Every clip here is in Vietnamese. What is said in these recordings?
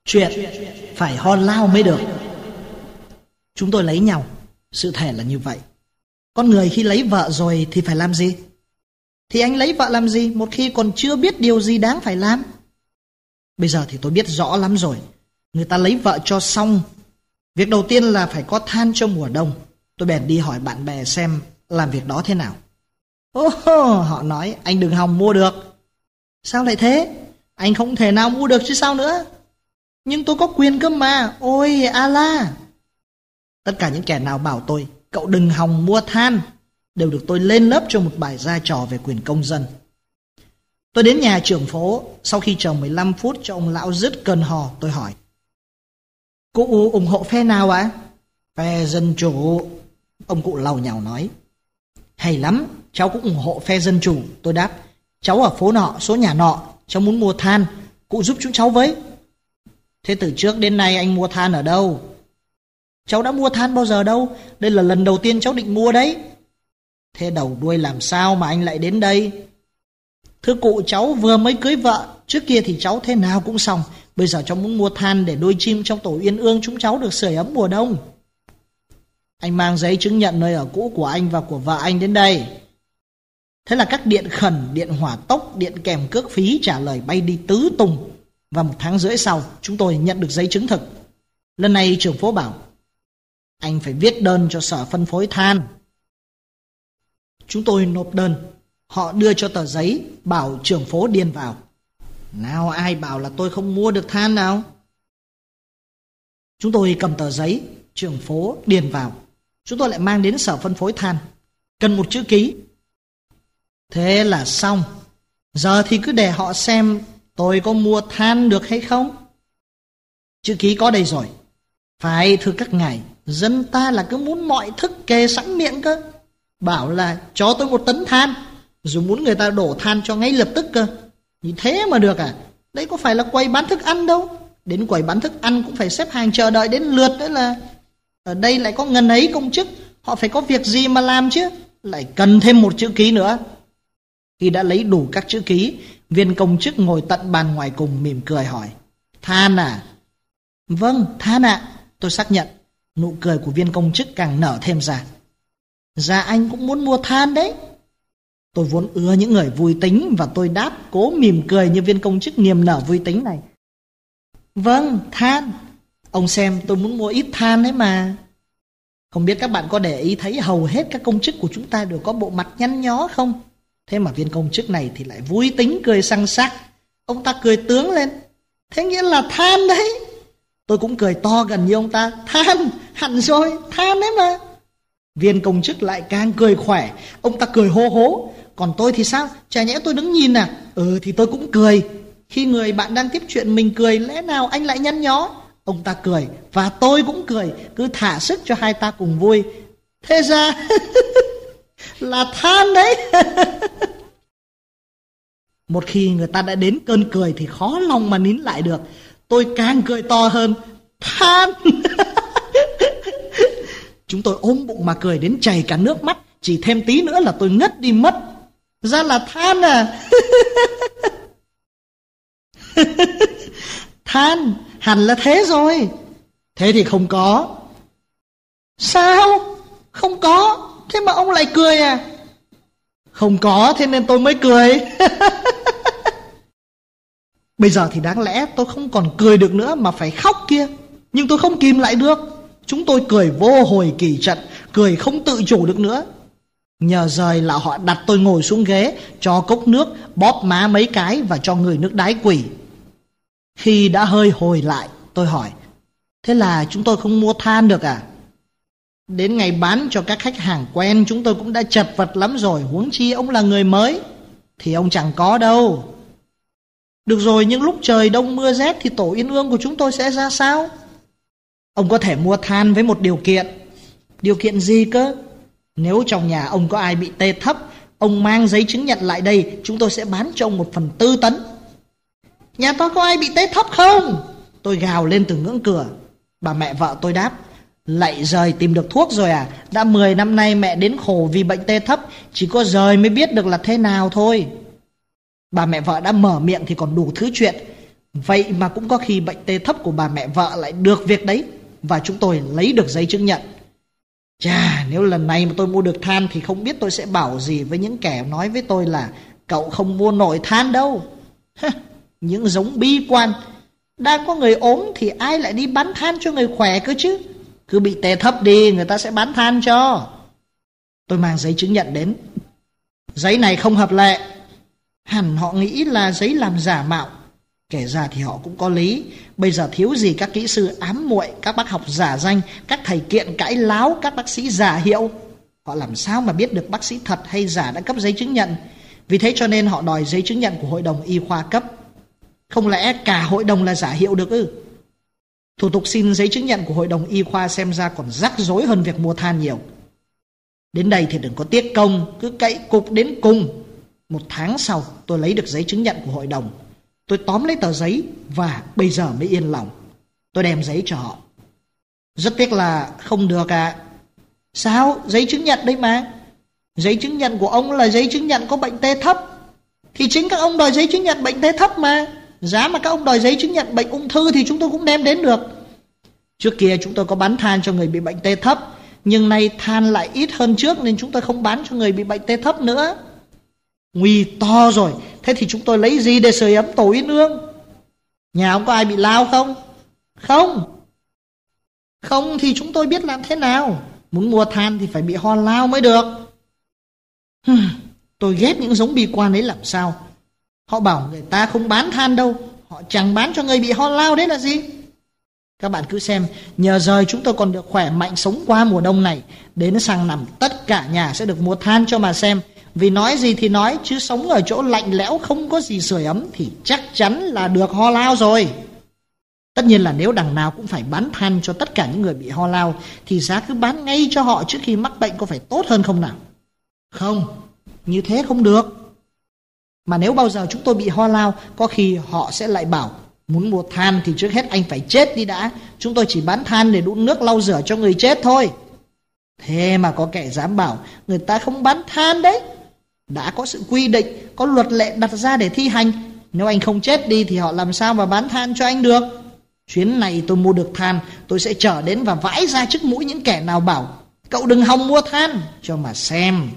Chuyện phải ho lao mới được. Chúng tôi lấy nhau, sự thể là như vậy. Con người khi lấy vợ rồi thì phải làm gì? Thì anh lấy vợ làm gì một khi còn chưa biết điều gì đáng phải làm? Bây giờ thì tôi biết rõ lắm rồi. Người ta lấy vợ cho xong, việc đầu tiên là phải có than cho mùa đông. Tôi bèn đi hỏi bạn bè xem làm việc đó thế nào. Họ nói anh đừng hòng mua được. Sao lại thế? Anh không thể nào mua được chứ sao nữa? Nhưng tôi có quyền cơ mà. Ôi Allah! Tất cả những kẻ nào bảo tôi cậu đừng hòng mua than đều được tôi lên lớp cho một bài ra trò về quyền công dân. Tôi đến nhà trưởng phố. Sau khi chờ 15 phút cho ông lão dứt cơn hò, tôi hỏi: cụ ủng hộ phe nào ạ? Phe Dân Chủ. Ông cụ làu nhàu nói: hay lắm, cháu cũng ủng hộ phe Dân Chủ. Tôi đáp: cháu ở phố nọ, số nhà nọ, cháu muốn mua than, cụ giúp chúng cháu với. Thế từ trước đến nay anh mua than ở đâu? Cháu đã mua than bao giờ đâu, đây là lần đầu tiên cháu định mua đấy. Thế đầu đuôi làm sao mà anh lại đến đây? Thưa cụ, cháu vừa mới cưới vợ, trước kia thì cháu thế nào cũng xong, bây giờ cháu muốn mua than để nuôi chim trong tổ uyên ương chúng cháu được sưởi ấm mùa đông. Anh mang giấy chứng nhận nơi ở cũ của anh và của vợ anh đến đây. Thế là các điện khẩn, điện hỏa tốc, điện kèm cước phí trả lời bay đi tứ tung. Và 1 tháng rưỡi sau, chúng tôi nhận được giấy chứng thực. Lần này trưởng phố bảo: anh phải viết đơn cho sở phân phối than. Chúng tôi nộp đơn. Họ đưa cho tờ giấy, bảo trưởng phố điền vào. Nào ai bảo là tôi không mua được than nào? Chúng tôi cầm tờ giấy, trưởng phố điền vào. Chúng tôi lại mang đến sở phân phối than. Cần một chữ ký. Thế là xong. Giờ thì cứ để họ xem tôi có mua than được hay không. Chữ ký có đây rồi. Phải, thưa các ngài, dân ta là cứ muốn mọi thức kê sẵn miệng cơ. Bảo là cho tôi 1 tấn than, rồi muốn người ta đổ than cho ngay lập tức cơ. Như thế mà được à? Đấy có phải là quầy bán thức ăn đâu. Đến quầy bán thức ăn cũng phải xếp hàng chờ đợi đến lượt đấy là. Ở đây lại có ngần ấy công chức, họ phải có việc gì mà làm chứ, lại cần thêm một chữ ký nữa. Khi đã lấy đủ các chữ ký, viên công chức ngồi tận bàn ngoài cùng mỉm cười hỏi: than à? Vâng, than ạ. Tôi xác nhận. Nụ cười của viên công chức càng nở thêm ra. Dạ anh cũng muốn mua than đấy. Tôi vốn ưa những người vui tính, và tôi đáp cố mỉm cười như viên công chức niềm nở vui tính này. Vâng, than. Ông xem tôi muốn mua ít than đấy mà. Không biết các bạn có để ý thấy hầu hết các công chức của chúng ta đều có bộ mặt nhăn nhó không? Thế mà viên công chức này thì lại vui tính cười săng sắc. Ông ta cười tướng lên. Thế nghĩa là than đấy. Tôi cũng cười to gần như ông ta. Than, hẳn rồi, than đấy mà. Viên công chức lại càng cười khỏe. Ông ta cười hô hố. Còn tôi thì sao? Chả nhẽ tôi đứng nhìn à? Thì tôi cũng cười. Khi người bạn đang tiếp chuyện mình cười, lẽ nào anh lại nhăn nhó? Ông ta cười và tôi cũng cười, cứ thả sức cho hai ta cùng vui. Thế ra là than đấy. Một khi người ta đã đến cơn cười thì khó lòng mà nín lại được. Tôi càng cười to hơn. Than. Chúng tôi ôm bụng mà cười đến chảy cả nước mắt. Chỉ thêm tí nữa là tôi ngất đi mất. Ra là than à? Than, hẳn là thế rồi. Thế thì không có. Sao? Không có? Thế mà ông lại cười à? Không có, thế nên tôi mới cười. Bây giờ thì đáng lẽ tôi không còn cười được nữa mà phải khóc kia. Nhưng tôi không kìm lại được. Chúng tôi cười vô hồi kỳ trận, cười không tự chủ được nữa. Nhờ rời là họ đặt tôi ngồi xuống ghế, cho cốc nước, bóp má mấy cái và cho người nước đái quỷ. Khi đã hơi hồi lại, tôi hỏi: thế là chúng tôi không mua than được à? Đến ngày bán cho các khách hàng quen chúng tôi cũng đã chật vật lắm rồi, huống chi ông là người mới. Thì ông chẳng có đâu. Được rồi, nhưng lúc trời đông mưa rét thì tổ uyên ương của chúng tôi sẽ ra sao? Ông có thể mua than với một điều kiện. Điều kiện gì cơ? Nếu trong nhà ông có ai bị tê thấp, ông mang giấy chứng nhận lại đây, chúng tôi sẽ bán cho ông 1/4 tấn. Nhà tôi có ai bị tê thấp không? Tôi gào lên từ ngưỡng cửa. Bà mẹ vợ tôi đáp: lạy giời, tìm được thuốc rồi à? Đã 10 năm nay mẹ đến khổ vì bệnh tê thấp, chỉ có giời mới biết được là thế nào thôi. Bà mẹ vợ đã mở miệng thì còn đủ thứ chuyện. Vậy mà cũng có khi bệnh tê thấp của bà mẹ vợ lại được việc đấy, và chúng tôi lấy được giấy chứng nhận. Chà, nếu lần này mà tôi mua được than thì không biết tôi sẽ bảo gì với những kẻ nói với tôi là cậu không mua nổi than đâu. Những giống bi quan. Đang có người ốm thì ai lại đi bán than cho người khỏe cơ chứ. Cứ bị tê thấp đi, người ta sẽ bán than cho. Tôi mang giấy chứng nhận đến. Giấy này không hợp lệ. Hẳn họ nghĩ là giấy làm giả mạo. Kể ra thì họ cũng có lý. Bây giờ thiếu gì các kỹ sư ám muội, các bác học giả danh, các thầy kiện cãi láo, các bác sĩ giả hiệu. Họ làm sao mà biết được bác sĩ thật hay giả đã cấp giấy chứng nhận. Vì thế cho nên họ đòi giấy chứng nhận của hội đồng y khoa cấp. Không lẽ cả hội đồng là giả hiệu được ư? Thủ tục xin giấy chứng nhận của hội đồng y khoa xem ra còn rắc rối hơn việc mua than nhiều. Đến đây thì đừng có tiếc công, cứ cậy cục đến cùng. 1 tháng sau tôi lấy được giấy chứng nhận của hội đồng. Tôi tóm lấy tờ giấy và bây giờ mới yên lòng. Tôi đem giấy cho họ. Rất tiếc là không được ạ. Sao? Giấy chứng nhận đấy mà. Giấy chứng nhận của ông là giấy chứng nhận có bệnh tê thấp. Thì chính các ông đòi giấy chứng nhận bệnh tê thấp mà. Giá mà các ông đòi giấy chứng nhận bệnh ung thư thì chúng tôi cũng đem đến được. Trước kia chúng tôi có bán than cho người bị bệnh tê thấp, nhưng nay than lại ít hơn trước nên chúng tôi không bán cho người bị bệnh tê thấp nữa. Nguy to rồi. Thế thì chúng tôi lấy gì để sưởi ấm tổ yến ương? Nhà ông có ai bị lao không? Không. Không thì chúng tôi biết làm thế nào. Muốn mua than thì phải bị ho lao mới được. Tôi ghét những giống bi quan ấy làm sao. Họ bảo người ta không bán than đâu, họ chẳng bán cho người bị ho lao đấy là gì. Các bạn cứ xem, nhờ rời chúng tôi còn được khỏe mạnh sống qua mùa đông này. Đến sang năm tất cả nhà sẽ được mua than cho mà xem. Vì nói gì thì nói, chứ sống ở chỗ lạnh lẽo không có gì sưởi ấm thì chắc chắn là được ho lao rồi. Tất nhiên là nếu đằng nào cũng phải bán than cho tất cả những người bị ho lao thì giá cứ bán ngay cho họ trước khi mắc bệnh có phải tốt hơn không nào? Không, như thế không được. Mà nếu bao giờ chúng tôi bị ho lao, có khi họ sẽ lại bảo muốn mua than thì trước hết anh phải chết đi đã. Chúng tôi chỉ bán than để đun nước lau rửa cho người chết thôi. Thế mà có kẻ dám bảo người ta không bán than đấy. Đã có sự quy định, có luật lệ đặt ra để thi hành. Nếu anh không chết đi thì họ làm sao mà bán than cho anh được. Chuyến này tôi mua được than, tôi sẽ trở đến và vãi ra trước mũi những kẻ nào bảo cậu đừng hòng mua than, cho mà xem.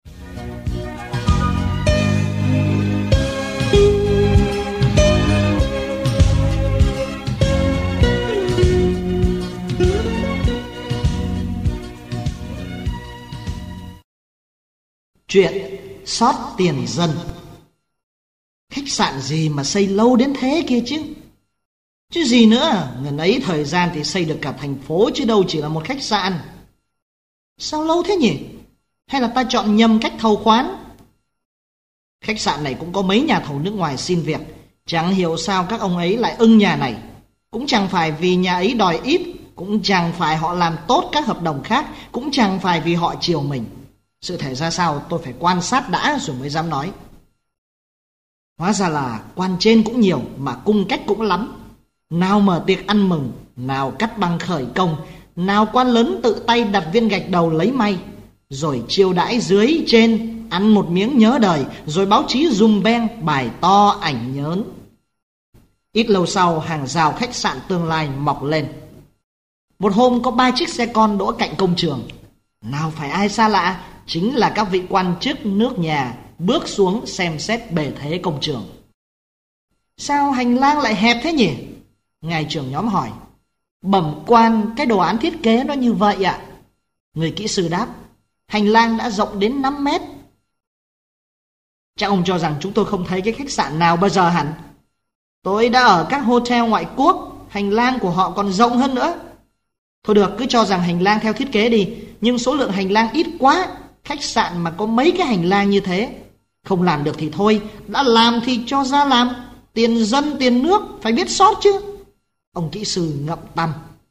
Chuyện sót tiền dân. Khách sạn gì mà xây lâu đến thế kia chứ. Chứ gì nữa, ngần ấy thời gian thì xây được cả thành phố chứ đâu chỉ là một khách sạn. Sao lâu thế nhỉ? Hay là ta chọn nhầm cách thầu khoán? Khách sạn này cũng có mấy nhà thầu nước ngoài xin việc. Chẳng hiểu sao các ông ấy lại ưng nhà này. Cũng chẳng phải vì nhà ấy đòi ít, cũng chẳng phải họ làm tốt các hợp đồng khác, cũng chẳng phải vì họ chiều mình. Sự thể ra sao tôi phải quan sát đã rồi mới dám nói. Hóa ra là quan trên cũng nhiều mà cung cách cũng lắm. Nào mở tiệc ăn mừng, nào cắt băng khởi công, nào quan lớn tự tay đặt viên gạch đầu lấy may, rồi chiêu đãi dưới trên ăn một miếng nhớ đời, rồi báo chí dùm beng bài to ảnh nhớn. Ít lâu sau hàng rào khách sạn tương lai mọc lên. Một hôm có 3 chiếc xe con đỗ cạnh công trường. Nào phải ai xa lạ, chính là các vị quan chức nước nhà bước xuống xem xét bề thế công trường. Sao hành lang lại hẹp thế nhỉ? Ngài trưởng nhóm hỏi. Bẩm quan, cái đồ án thiết kế nó như vậy ạ. Người kỹ sư đáp. Hành lang đã rộng đến 5 mét. Chắc ông cho rằng chúng tôi không thấy cái khách sạn nào bao giờ hẳn. Tôi đã ở các hotel ngoại quốc, hành lang của họ còn rộng hơn nữa. Thôi được, cứ cho rằng hành lang theo thiết kế đi, nhưng số lượng hành lang ít quá. Khách sạn mà có mấy cái hành lang như thế. Không làm được thì thôi, đã làm thì cho ra làm. Tiền dân tiền nước phải biết sót chứ. Ông kỹ sư ngậm tăm.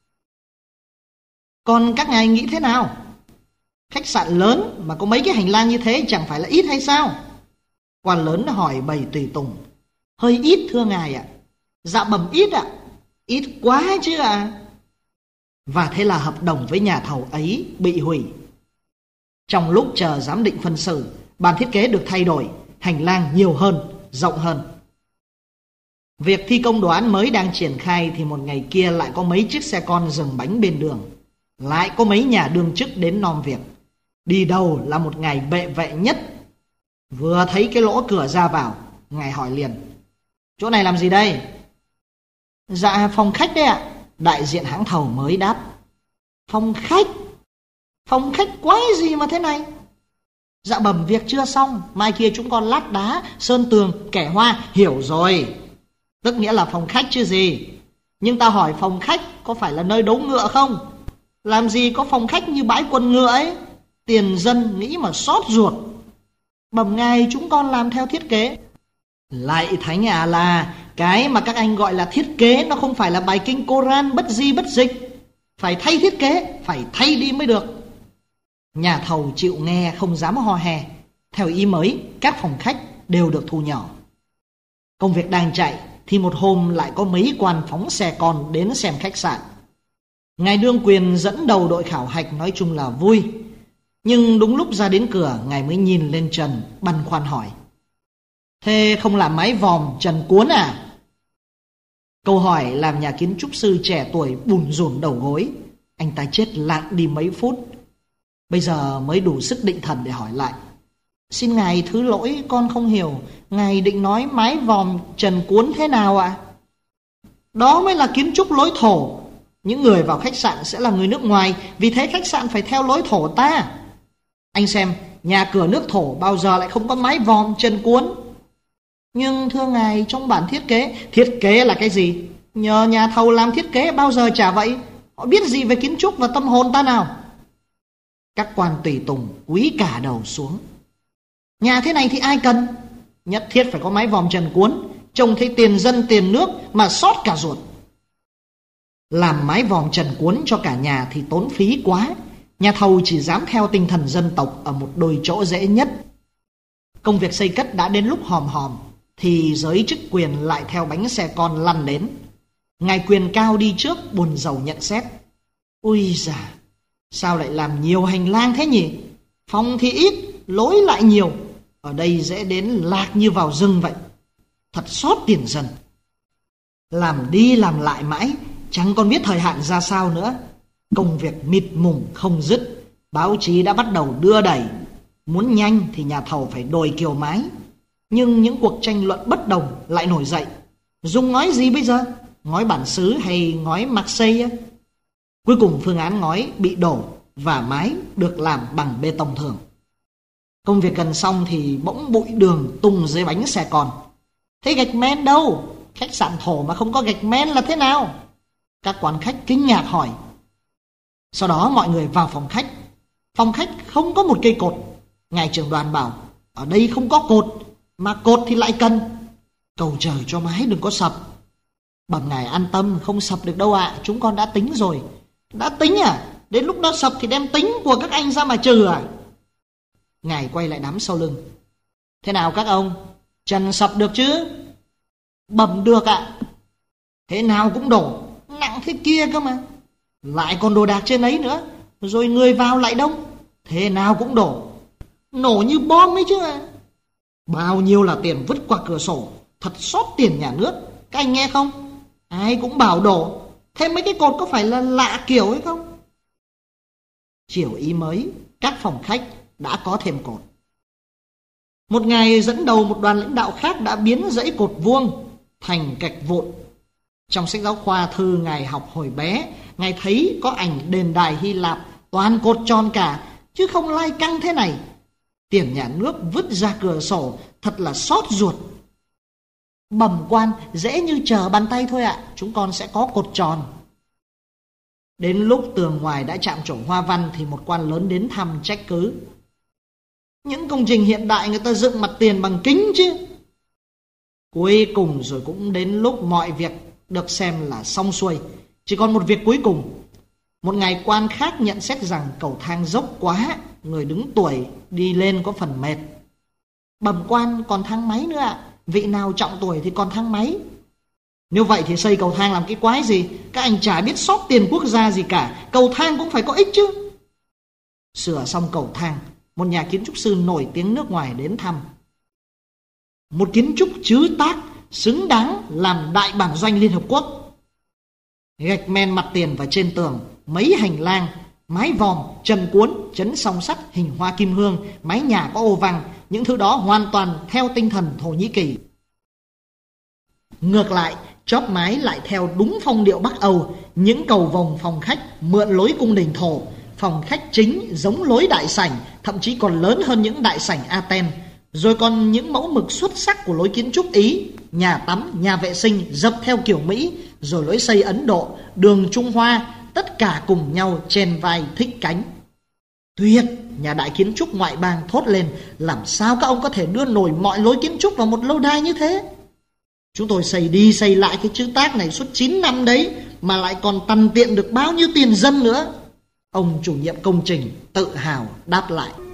Còn các ngài nghĩ thế nào? Khách sạn lớn mà có mấy cái hành lang như thế chẳng phải là ít hay sao? Quan lớn hỏi bầy tùy tùng. Hơi ít thưa ngài ạ. Dạ bẩm ít ạ. Ít quá chứ ạ. Và thế là hợp đồng với nhà thầu ấy bị hủy. Trong lúc chờ giám định phân xử, bản thiết kế được thay đổi, hành lang nhiều hơn, rộng hơn. Việc thi công đồ án mới đang triển khai thì một ngày kia lại có mấy chiếc xe con dừng bánh bên đường. Lại có mấy nhà đương chức đến nom việc. Đi đầu là một ngài bệ vệ nhất. Vừa thấy cái lỗ cửa ra vào, ngài hỏi liền: chỗ này làm gì đây? Dạ phòng khách đấy ạ. Đại diện hãng thầu mới đáp: phòng khách? Phòng khách quái gì mà thế này? Dạ bẩm việc chưa xong, mai kia chúng con lát đá, sơn tường, kẻ hoa. Hiểu rồi, tức nghĩa là phòng khách chứ gì. Nhưng ta hỏi phòng khách có phải là nơi đấu ngựa không? Làm gì có phòng khách như bãi quần ngựa ấy. Tiền dân nghĩ mà xót ruột. Bẩm ngài, chúng con làm theo thiết kế. Lại thánh à, là cái mà các anh gọi là thiết kế nó không phải là bài kinh Koran bất di bất dịch. Phải thay thiết kế, phải thay đi mới được. Nhà thầu chịu nghe không dám ho hè. Theo ý mới, các phòng khách đều được thu nhỏ. Công việc đang chạy thì một hôm lại có mấy quan phóng xe con đến xem khách sạn. Ngài đương quyền dẫn đầu đội khảo hạch, nói chung là vui. Nhưng đúng lúc ra đến cửa, ngài mới nhìn lên trần, băn khoăn hỏi: thế không làm mái vòm trần cuốn à? Câu hỏi làm nhà kiến trúc sư trẻ tuổi bùn rùn đầu gối. Anh ta chết lặng đi mấy phút, bây giờ mới đủ sức định thần để hỏi lại: xin ngài thứ lỗi, con không hiểu, ngài định nói mái vòm trần cuốn thế nào ạ? Đó mới là kiến trúc lối thổ. Những người vào khách sạn sẽ là người nước ngoài, vì thế khách sạn phải theo lối thổ ta. Anh xem, nhà cửa nước thổ bao giờ lại không có mái vòm trần cuốn? Nhưng thưa ngài, trong bản thiết kế là cái gì? Nhờ nhà thầu làm thiết kế bao giờ chả vậy. Họ biết gì về kiến trúc và tâm hồn ta nào? Các quan tùy tùng cúi cả đầu xuống. Nhà thế này thì ai cần? Nhất thiết phải có mái vòm trần cuốn. Trông thấy tiền dân tiền nước mà xót cả ruột. Làm mái vòm trần cuốn cho cả nhà thì tốn phí quá. Nhà thầu chỉ dám theo tinh thần dân tộc ở một đôi chỗ dễ nhất. Công việc xây cất đã đến lúc hòm hòm thì giới chức quyền lại theo bánh xe con lăn đến. Ngài quyền cao đi trước buồn rầu nhận xét: ui già, sao lại làm nhiều hành lang thế nhỉ? Phòng thì ít, lối lại nhiều. Ở đây dễ đến lạc như vào rừng vậy. Thật xót tiền dân. Làm đi làm lại mãi, chẳng còn biết thời hạn ra sao nữa. Công việc mịt mùng không dứt. Báo chí đã bắt đầu đưa đẩy. Muốn nhanh thì nhà thầu phải đồi kiều mái. Nhưng những cuộc tranh luận bất đồng lại nổi dậy. Dùng ngói gì bây giờ? Ngói bản xứ hay ngói Marseille? Cuối cùng phương án ngói bị đổ và mái được làm bằng bê tông thường. Công việc gần xong thì bỗng bụi đường tung dưới bánh xe con. Thế gạch men đâu? Khách sạn thổ mà không có gạch men là thế nào? Các quan khách kinh ngạc hỏi. Sau đó mọi người vào phòng khách. Phòng khách không có một cây cột. Ngài trưởng đoàn bảo: ở đây không có cột, mà cột thì lại cần. Cầu trời cho mái đừng có sập. Bẩm ngài an tâm, không sập được đâu ạ. Chúng con đã tính rồi. Đã tính à? Đến lúc nó sập thì đem tính của các anh ra mà trừ à? Ngài quay lại đám sau lưng. Thế nào các ông, trần sập được chứ? Bẩm được ạ. Thế nào cũng đổ, nặng thế kia cơ mà. Lại còn đồ đạc trên ấy nữa. Rồi người vào lại đông. Thế nào cũng đổ. Nổ như bom ấy chứ à. Bao nhiêu là tiền vứt qua cửa sổ. Thật xót tiền nhà nước. Các anh nghe không? Ai cũng bảo đổ. Thêm mấy cái cột có phải là lạ kiểu hay không? Chiều ý mới, các phòng khách đã có thêm cột. Một ngày dẫn đầu một đoàn lãnh đạo khác đã biến dãy cột vuông thành gạch vụn. Trong sách giáo khoa thư ngài học hồi bé, ngài thấy có ảnh đền đài Hy Lạp toàn cột tròn cả, chứ không lai căng thế này. Tiền nhà nước vứt ra cửa sổ, thật là xót ruột. Bẩm quan, dễ như trở bàn tay thôi ạ. Chúng con sẽ có cột tròn. Đến lúc tường ngoài đã chạm trổ hoa văn thì một quan lớn đến thăm trách cứ. Những công trình hiện đại người ta dựng mặt tiền bằng kính chứ. Cuối cùng rồi cũng đến lúc mọi việc được xem là xong xuôi. Chỉ còn một việc cuối cùng. Một ngài quan khác nhận xét rằng cầu thang dốc quá, người đứng tuổi đi lên có phần mệt. Bẩm quan, còn thang máy nữa ạ. Vị nào trọng tuổi thì còn thang máy. Nếu vậy thì xây cầu thang làm cái quái gì? Các anh chả biết xót tiền quốc gia gì cả. Cầu thang cũng phải có ích chứ. Sửa xong cầu thang, một nhà kiến trúc sư nổi tiếng nước ngoài đến thăm. Một kiến trúc trứ tác xứng đáng làm đại bản doanh Liên Hợp Quốc. Gạch men mặt tiền và trên tường, mấy hành lang, mái vòm, trần cuốn, chấn song sắt, hình hoa kim hương, mái nhà có ô văng, những thứ đó hoàn toàn theo tinh thần Thổ Nhĩ Kỳ. Ngược lại, chóp mái lại theo đúng phong điệu Bắc Âu, những cầu vồng phòng khách mượn lối cung đình Thổ, phòng khách chính giống lối đại sảnh, thậm chí còn lớn hơn những đại sảnh Athens. Rồi còn những mẫu mực xuất sắc của lối kiến trúc Ý, nhà tắm, nhà vệ sinh dập theo kiểu Mỹ, rồi lối xây Ấn Độ, đường Trung Hoa, tất cả cùng nhau chèn vai thích cánh. Tuyệt! Nhà đại kiến trúc ngoại bang thốt lên, làm sao các ông có thể đưa nổi mọi lối kiến trúc vào một lâu đài như thế? Chúng tôi xây đi xây lại cái chữ Tác này suốt 9 năm đấy, mà lại còn tằn tiện được bao nhiêu tiền dân nữa. Ông chủ nhiệm công trình tự hào đáp lại.